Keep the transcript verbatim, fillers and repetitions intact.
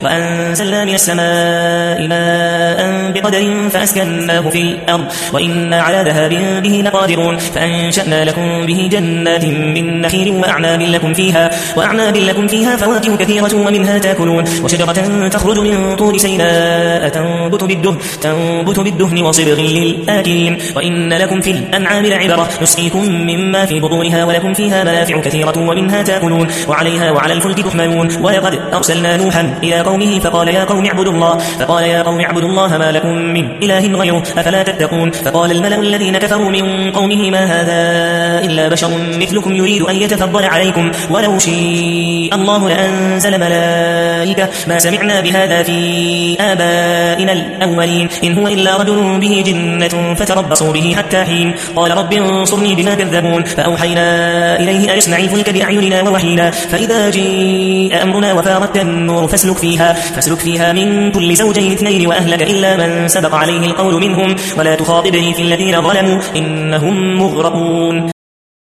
وأنزلنا من السماء ماء بقدر فأسكناه في الأرض وإنا على ذهاب به لقادرون فأنشأنا لكم به جنات من نخيل وأعناب لكم فيها وأعناب لكم فيها فواكه كثيرة ومنها تأكلون وشجرة تخرج من طور سيناء تنبت بالدهن تنبت بالدهن وصبغ للآكلين وإن لكم في الأنعام لعبرة نسقيكم مما في بطونها ولكم فيها منافع كثيرة ومنها تأكلون وعليها وعلى الفلك تحملون ولقد أرسلنا نوحا إلى قومه فقال يا قوم اعبدوا الله فقال يا قوم اعبدوا الله ما لكم من إله غيره أفلا تتقون فقال الملأ الذين كفروا من قومه ما هذا إلا بشر مثلكم يريد أن يتفضل عليكم ولو شاء الله لأنزل ملائكة ما سمعنا بهذا في آبائنا الأولين إن هو إلا رجل به جنة فتربصوا به حتى حين قال رب انصرني بما كذبون فأوحينا إليه أن اصنع الفلك بأعيننا ووحينا فإذا جاء أمرنا وفارت النور فاسلك فيها فاسلك فيها من كل زوجين اثنين وأهلك إلا من سبق عليه القول منهم ولا تخاطبني في الذين ظلموا إنهم مغرقون.